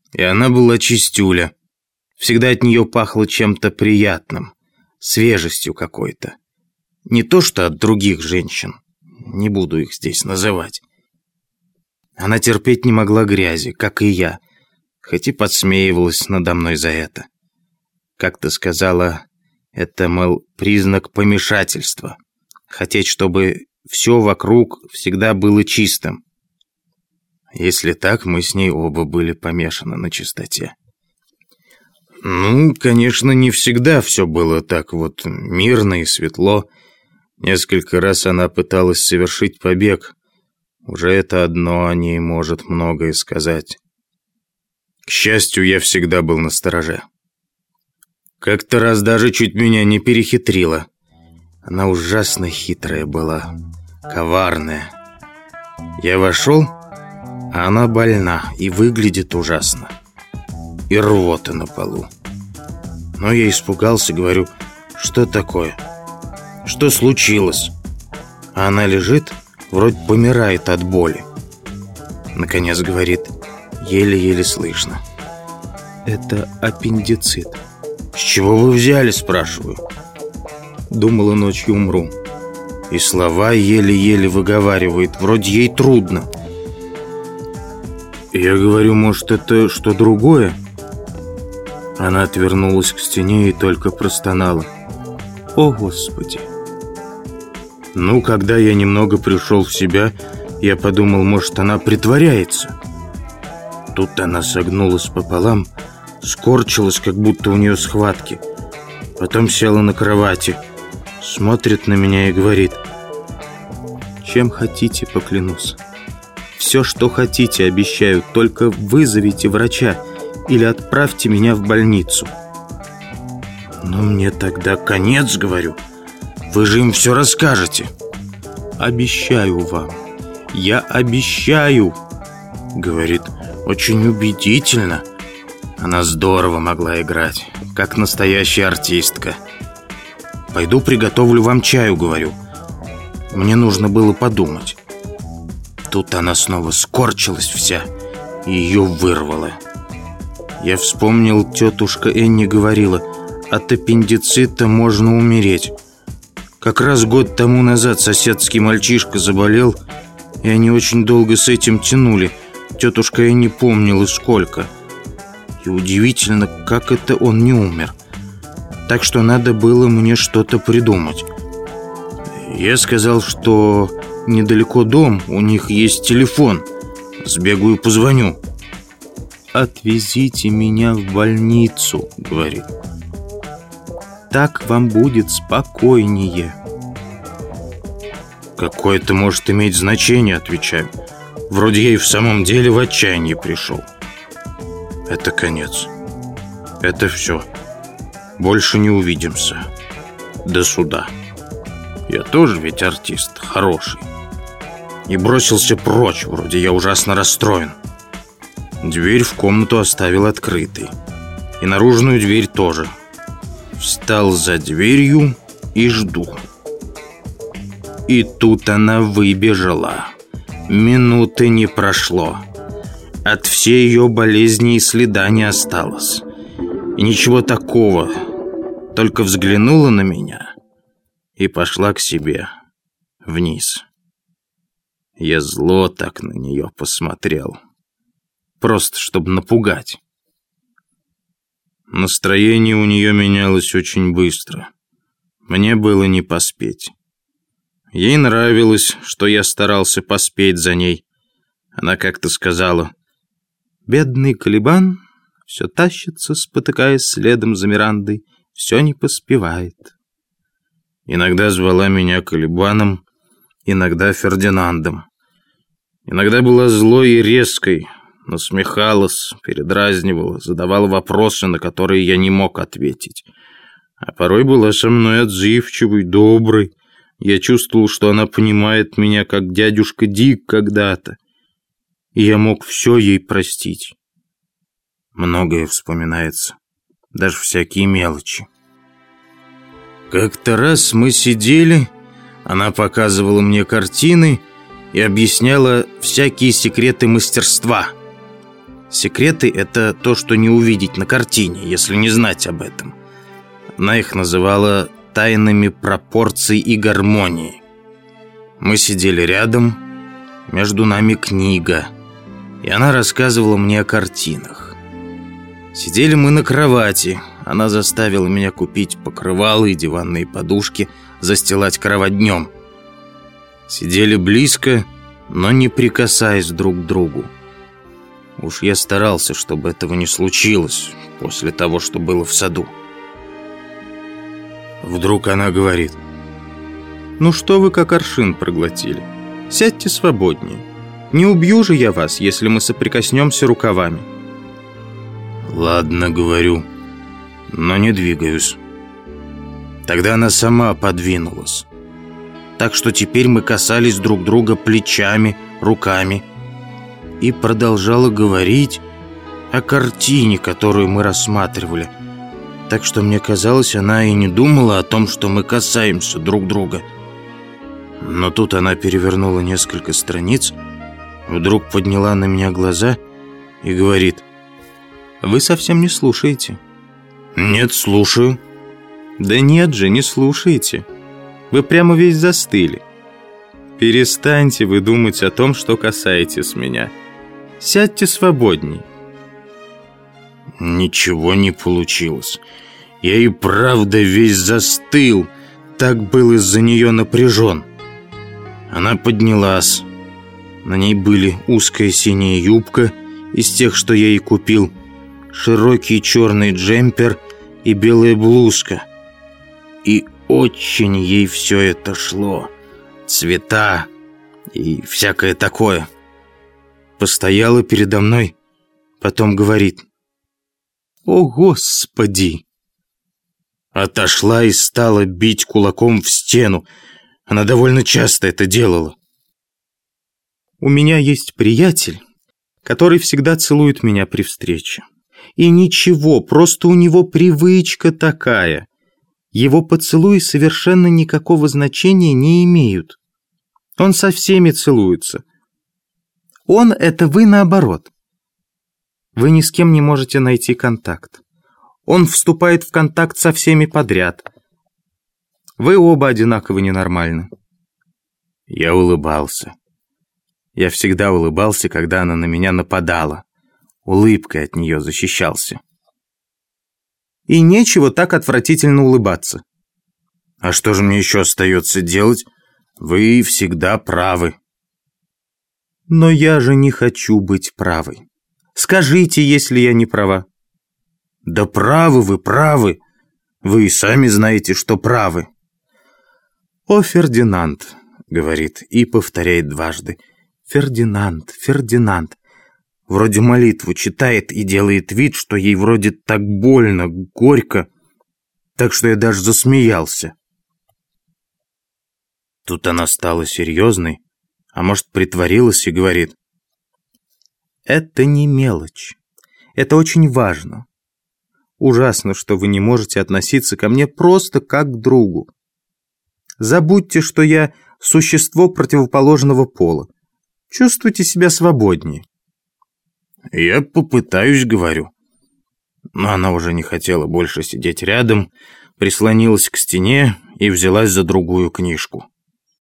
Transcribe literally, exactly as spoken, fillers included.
И она была чистюля. Всегда от нее пахло чем-то приятным, свежестью какой-то. Не то что от других женщин, не буду их здесь называть. Она терпеть не могла грязи, как и я, хоть и подсмеивалась надо мной за это. Как-то сказала, это, мол, признак помешательства. Хотеть, чтобы все вокруг всегда было чистым. Если так, мы с ней оба были помешаны на чистоте. Ну, конечно, не всегда все было так вот мирно и светло. Несколько раз она пыталась совершить побег. Уже это одно о ней может многое сказать. К счастью, я всегда был настороже. Как-то раз даже чуть меня не перехитрила. Она ужасно хитрая была, коварная. Я вошел, а она больна и выглядит ужасно. И рвота на полу. Но я испугался, говорю, что такое? Что случилось? А она лежит, вроде помирает от боли. Наконец говорит, еле-еле слышно. Это аппендицит. С чего вы взяли, спрашиваю? Думала, ночью умру. И слова еле-еле выговаривает, вроде ей трудно. Я говорю, может, это что другое? Она отвернулась к стене и только простонала. О, Господи! Ну, когда я немного пришел в себя, я подумал, может, она притворяется. Тут она согнулась пополам, скорчилась, как будто у нее схватки. Потом села на кровати, смотрит на меня и говорит: чем хотите, поклянусь. Все, что хотите, обещаю, только вызовите врача или отправьте меня в больницу. Ну, мне тогда конец, говорю. Вы же им все расскажете. Обещаю вам. Я обещаю. Говорит, очень убедительно. Она здорово могла играть, как настоящая артистка. Пойду приготовлю вам чаю, говорю. Мне нужно было подумать. Тут она снова скорчилась вся, и ее вырвало. Я вспомнил, тетушка Энни говорила, от аппендицита можно умереть. Как раз год тому назад соседский мальчишка заболел, и они очень долго с этим тянули. Тетушка Энни помнила, сколько. И удивительно, как это он не умер. Так что надо было мне что-то придумать. Я сказал, что недалеко дом, у них есть телефон. Сбегаю, позвоню. «Отвезите меня в больницу», — говорит. «Так вам будет спокойнее». «Какое это может иметь значение?» — отвечаю. «Вроде я и в самом деле в отчаянии пришел». Это конец. Это все. Больше не увидимся. До суда. Я тоже ведь артист, хороший. И бросился прочь, вроде я ужасно расстроен. Дверь в комнату оставил открытой. И наружную дверь тоже. Встал за дверью и жду. И тут она выбежала. Минуты не прошло. От всей ее болезни и следа не осталось. И ничего такого. Только взглянула на меня и пошла к себе вниз. Я зло так на нее посмотрел. Просто чтобы напугать. Настроение у нее менялось очень быстро. Мне было не поспеть. Ей нравилось, что я старался поспеть за ней. Она как-то сказала: «Бедный Калибан все тащится, спотыкаясь следом за Мирандой, все не поспевает». Иногда звала меня Калибаном, иногда Фердинандом. Иногда была злой и резкой, насмехалась, передразнивала, задавала вопросы, на которые я не мог ответить. А порой была со мной отзывчивой, доброй. Я чувствовал, что она понимает меня, как дядюшка Дик когда-то. И я мог все ей простить. Многое вспоминается, даже всякие мелочи. Как-то раз мы сидели, она показывала мне картины и объясняла всякие секреты мастерства. Секреты — это то, что не увидеть на картине, если не знать об этом. Она их называла тайнами пропорций и гармонии. Мы сидели рядом, между нами книга, и она рассказывала мне о картинах. Сидели мы на кровати. Она заставила меня купить покрывало и диванные подушки, застилать кровать днем. Сидели близко, но не прикасаясь друг к другу. Уж я старался, чтобы этого не случилось после того, что было в саду. Вдруг она говорит: «Ну что вы как аршин проглотили? Сядьте свободнее. Не убью же я вас, если мы соприкоснемся рукавами». «Ладно, — говорю, — но не двигаюсь». Тогда она сама подвинулась. Так что теперь мы касались друг друга плечами, руками. И продолжала говорить о картине, которую мы рассматривали. Так что мне казалось, она и не думала о том, что мы касаемся друг друга. Но тут она перевернула несколько страниц, вдруг подняла на меня глаза и говорит: «Вы совсем не слушаете». «Нет, слушаю». «Да нет же, не слушаете. Вы прямо весь застыли. Перестаньте вы думать о том, что касаетесь меня. Сядьте свободней». Ничего не получилось. Я и правда весь застыл. Так был из-за нее напряжен. Она поднялась. На ней были узкая синяя юбка из тех, что я ей купил, широкий черный джемпер и белая блузка. И очень ей все это шло. Цвета и всякое такое. Постояла передо мной, потом говорит: «О, Господи!» Отошла и стала бить кулаком в стену. Она довольно часто это делала. «У меня есть приятель, который всегда целует меня при встрече. И ничего, просто у него привычка такая. Его поцелуи совершенно никакого значения не имеют. Он со всеми целуется. Он — это вы наоборот. Вы ни с кем не можете найти контакт. Он вступает в контакт со всеми подряд. Вы оба одинаково ненормальны». Я улыбался. Я всегда улыбался, когда она на меня нападала. Улыбкой от нее защищался. И нечего так отвратительно улыбаться. А что же мне еще остается делать? Вы всегда правы. Но я же не хочу быть правой. Скажите, если я не права. Да правы вы, правы. Вы и сами знаете, что правы. «О, Фердинанд», — говорит и повторяет дважды. «Фердинанд, Фердинанд». Вроде молитву читает и делает вид, что ей вроде так больно, горько, так что я даже засмеялся. Тут она стала серьезной, а может, притворилась и говорит: «Это не мелочь. Это очень важно. Ужасно, что вы не можете относиться ко мне просто как к другу. Забудьте, что я существо противоположного пола. Чувствуйте себя свободнее». «Я попытаюсь, — говорю». Но она уже не хотела больше сидеть рядом, прислонилась к стене и взялась за другую книжку.